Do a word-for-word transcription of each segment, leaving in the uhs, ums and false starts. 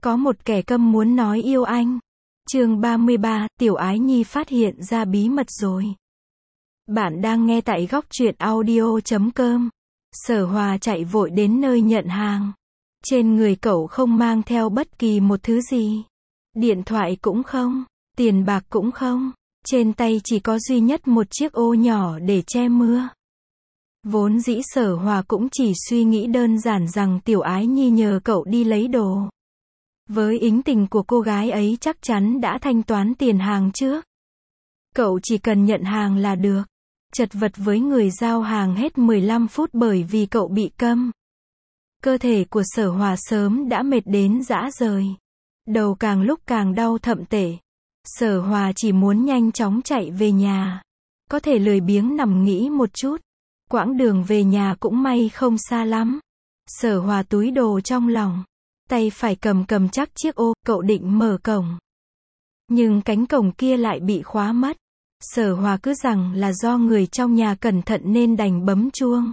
Có một kẻ câm muốn nói yêu anh. Chương ba mươi ba, Tiểu Ái Nhi phát hiện ra bí mật rồi. Bạn đang nghe tại góc truyện audio chấm com. Sở Hòa chạy vội đến nơi nhận hàng. Trên người cậu không mang theo bất kỳ một thứ gì. Điện thoại cũng không, tiền bạc cũng không. Trên tay chỉ có duy nhất một chiếc ô nhỏ để che mưa. Vốn dĩ Sở Hòa cũng chỉ suy nghĩ đơn giản rằng Tiểu Ái Nhi nhờ cậu đi lấy đồ. Với ính tình của cô gái ấy chắc chắn đã thanh toán tiền hàng trước. Cậu chỉ cần nhận hàng là được. Chật vật với người giao hàng hết mười lăm phút bởi vì cậu bị câm. Cơ thể của Sở Hòa sớm đã mệt đến rã rời. Đầu càng lúc càng đau thậm tệ. Sở Hòa chỉ muốn nhanh chóng chạy về nhà. Có thể lười biếng nằm nghỉ một chút. Quãng đường về nhà cũng may không xa lắm. Sở Hòa túi đồ trong lòng. Tay phải cầm cầm chắc chiếc ô, cậu định mở cổng. Nhưng cánh cổng kia lại bị khóa mất. Sở Hòa cứ rằng là do người trong nhà cẩn thận nên đành bấm chuông.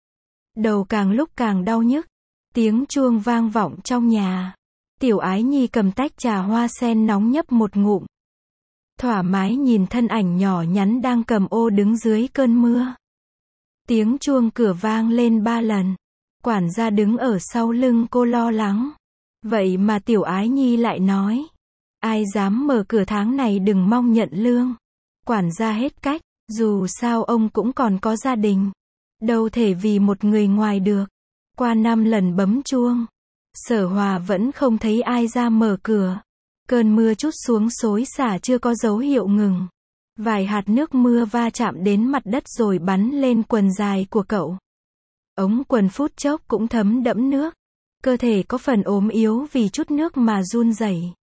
Đầu càng lúc càng đau nhức. Tiếng chuông vang vọng trong nhà. Tiểu Ái Nhi cầm tách trà hoa sen nóng nhấp một ngụm. Thoải mái nhìn thân ảnh nhỏ nhắn đang cầm ô đứng dưới cơn mưa. Tiếng chuông cửa vang lên ba lần. Quản gia đứng ở sau lưng cô lo lắng. Vậy mà Tiểu Ái Nhi lại nói. Ai dám mở cửa tháng này đừng mong nhận lương. Quản gia hết cách, dù sao ông cũng còn có gia đình. Đâu thể vì một người ngoài được. Qua năm lần bấm chuông. Sở Hòa vẫn không thấy ai ra mở cửa. Cơn mưa trút xuống xối xả chưa có dấu hiệu ngừng. Vài hạt nước mưa va chạm đến mặt đất rồi bắn lên quần dài của cậu. Ống quần phút chốc cũng thấm đẫm nước. Cơ thể có phần ốm yếu vì chút nước mà run rẩy.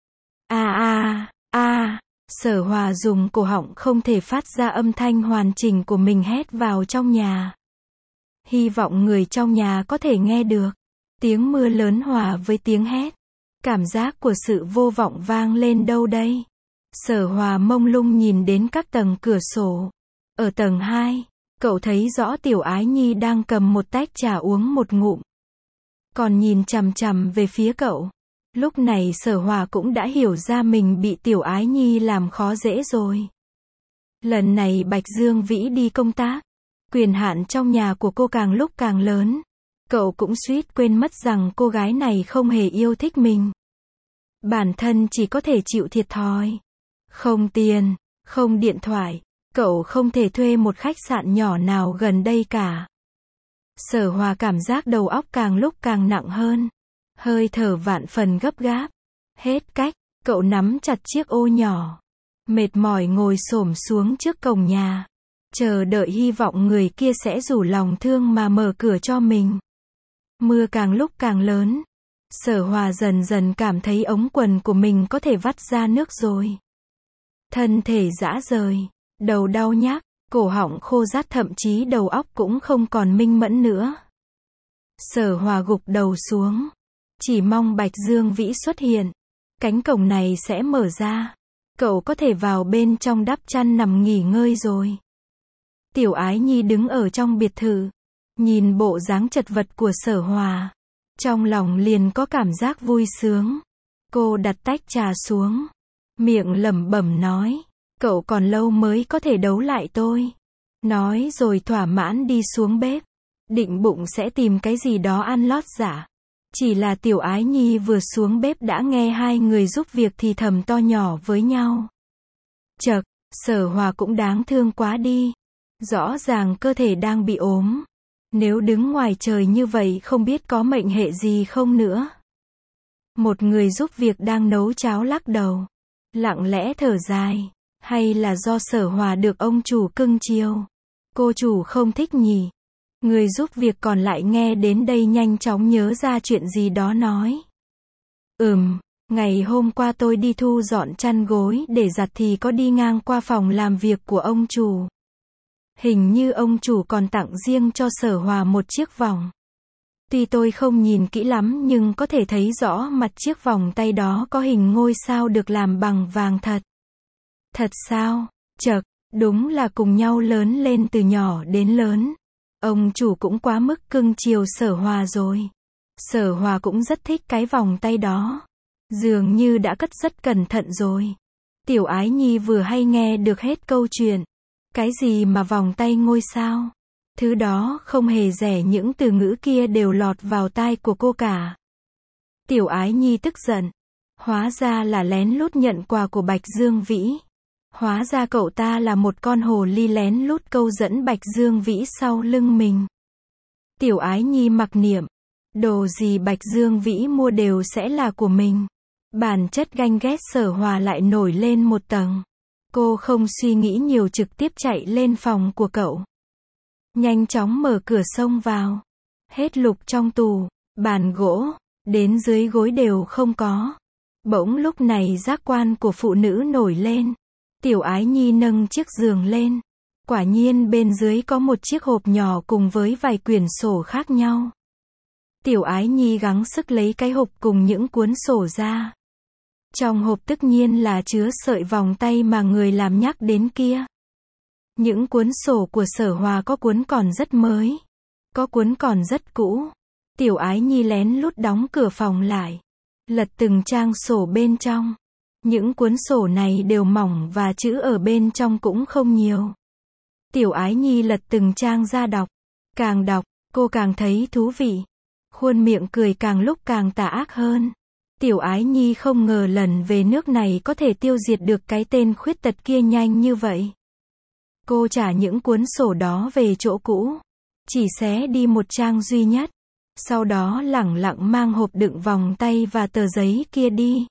A a a, Sở Hòa dùng cổ họng không thể phát ra âm thanh hoàn chỉnh của mình hét vào trong nhà. Hy vọng người trong nhà có thể nghe được. Tiếng mưa lớn hòa với tiếng hét. Cảm giác của sự vô vọng vang lên đâu đây. Sở Hòa mông lung nhìn đến các tầng cửa sổ. Ở tầng hai, cậu thấy rõ Tiểu Ái Nhi đang cầm một tách trà uống một ngụm. Còn nhìn chằm chằm về phía cậu. Lúc này Sở Hòa cũng đã hiểu ra mình bị Tiểu Ái Nhi làm khó dễ rồi. Lần này Bạch Dương Vĩ đi công tác. Quyền hạn trong nhà của cô càng lúc càng lớn. Cậu cũng suýt quên mất rằng cô gái này không hề yêu thích mình. Bản thân chỉ có thể chịu thiệt thòi. Không tiền, không điện thoại. Cậu không thể thuê một khách sạn nhỏ nào gần đây cả. Sở Hòa cảm giác đầu óc càng lúc càng nặng hơn. Hơi thở vạn phần gấp gáp. Hết cách, cậu nắm chặt chiếc ô nhỏ. Mệt mỏi ngồi xổm xuống trước cổng nhà. Chờ đợi hy vọng người kia sẽ rủ lòng thương mà mở cửa cho mình. Mưa càng lúc càng lớn. Sở Hòa dần dần cảm thấy ống quần của mình có thể vắt ra nước rồi. Thân thể rã rời. Đầu đau nhức. Cổ họng khô rát thậm chí đầu óc cũng không còn minh mẫn nữa. Sở Hòa gục đầu xuống. Chỉ mong Bạch Dương Vĩ xuất hiện. Cánh cổng này sẽ mở ra. Cậu có thể vào bên trong đắp chăn nằm nghỉ ngơi rồi. Tiểu Ái Nhi đứng ở trong biệt thự. Nhìn bộ dáng chật vật của Sở Hòa. Trong lòng liền có cảm giác vui sướng. Cô đặt tách trà xuống. Miệng lẩm bẩm nói. Cậu còn lâu mới có thể đấu lại tôi. Nói rồi thỏa mãn đi xuống bếp. Định bụng sẽ tìm cái gì đó ăn lót dạ. Chỉ là Tiểu Ái Nhi vừa xuống bếp đã nghe hai người giúp việc thì thầm to nhỏ với nhau. Chậc, Sở Hòa cũng đáng thương quá đi. Rõ ràng cơ thể đang bị ốm. Nếu đứng ngoài trời như vậy không biết có mệnh hệ gì không nữa. Một người giúp việc đang nấu cháo lắc đầu. Lặng lẽ thở dài. Hay là do Sở Hòa được ông chủ cưng chiều. Cô chủ không thích nhỉ. Người giúp việc còn lại nghe đến đây nhanh chóng nhớ ra chuyện gì đó nói. Ừm, ngày hôm qua tôi đi thu dọn chăn gối để giặt thì có đi ngang qua phòng làm việc của ông chủ. Hình như ông chủ còn tặng riêng cho Sở Hòa một chiếc vòng. Tuy tôi không nhìn kỹ lắm nhưng có thể thấy rõ mặt chiếc vòng tay đó có hình ngôi sao được làm bằng vàng thật. Thật sao? Chậc, đúng là cùng nhau lớn lên từ nhỏ đến lớn. Ông chủ cũng quá mức cưng chiều Sở Hòa rồi. Sở Hòa cũng rất thích cái vòng tay đó. Dường như đã cất rất cẩn thận rồi. Tiểu Ái Nhi vừa hay nghe được hết câu chuyện. Cái gì mà vòng tay ngôi sao? Thứ đó không hề rẻ, những từ ngữ kia đều lọt vào tai của cô cả. Tiểu Ái Nhi tức giận. Hóa ra là lén lút nhận quà của Bạch Dương Vĩ. Hóa ra cậu ta là một con hồ ly lén lút câu dẫn Bạch Dương Vĩ sau lưng mình. Tiểu Ái Nhi mặc niệm. Đồ gì Bạch Dương Vĩ mua đều sẽ là của mình. Bản chất ganh ghét Sở Hòa lại nổi lên một tầng. Cô không suy nghĩ nhiều, trực tiếp chạy lên phòng của cậu. Nhanh chóng mở cửa xông vào. Hết lục trong tủ, bàn gỗ, đến dưới gối đều không có. Bỗng lúc này giác quan của phụ nữ nổi lên. Tiểu Ái Nhi nâng chiếc giường lên. Quả nhiên bên dưới có một chiếc hộp nhỏ cùng với vài quyển sổ khác nhau. Tiểu Ái Nhi gắng sức lấy cái hộp cùng những cuốn sổ ra. Trong hộp tất nhiên là chứa sợi vòng tay mà người làm nhắc đến kia. Những cuốn sổ của Sở Hòa có cuốn còn rất mới, có cuốn còn rất cũ. Tiểu Ái Nhi lén lút đóng cửa phòng lại, lật từng trang sổ bên trong. Những cuốn sổ này đều mỏng và chữ ở bên trong cũng không nhiều. Tiểu Ái Nhi lật từng trang ra đọc. Càng đọc, cô càng thấy thú vị. Khuôn miệng cười càng lúc càng tà ác hơn. Tiểu Ái Nhi không ngờ lần về nước này có thể tiêu diệt được cái tên khuyết tật kia nhanh như vậy. Cô trả những cuốn sổ đó về chỗ cũ. Chỉ xé đi một trang duy nhất. Sau đó lẳng lặng mang hộp đựng vòng tay và tờ giấy kia đi.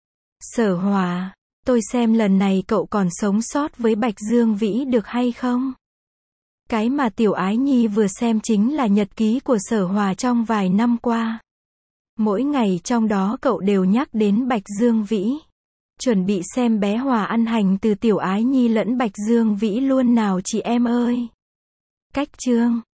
Sở Hòa, tôi xem lần này cậu còn sống sót với Bạch Dương Vĩ được hay không? Cái mà Tiểu Ái Nhi vừa xem chính là nhật ký của Sở Hòa trong vài năm qua. Mỗi ngày trong đó cậu đều nhắc đến Bạch Dương Vĩ. Chuẩn bị xem bé Hòa ăn hành từ Tiểu Ái Nhi lẫn Bạch Dương Vĩ luôn nào chị em ơi. Cách chương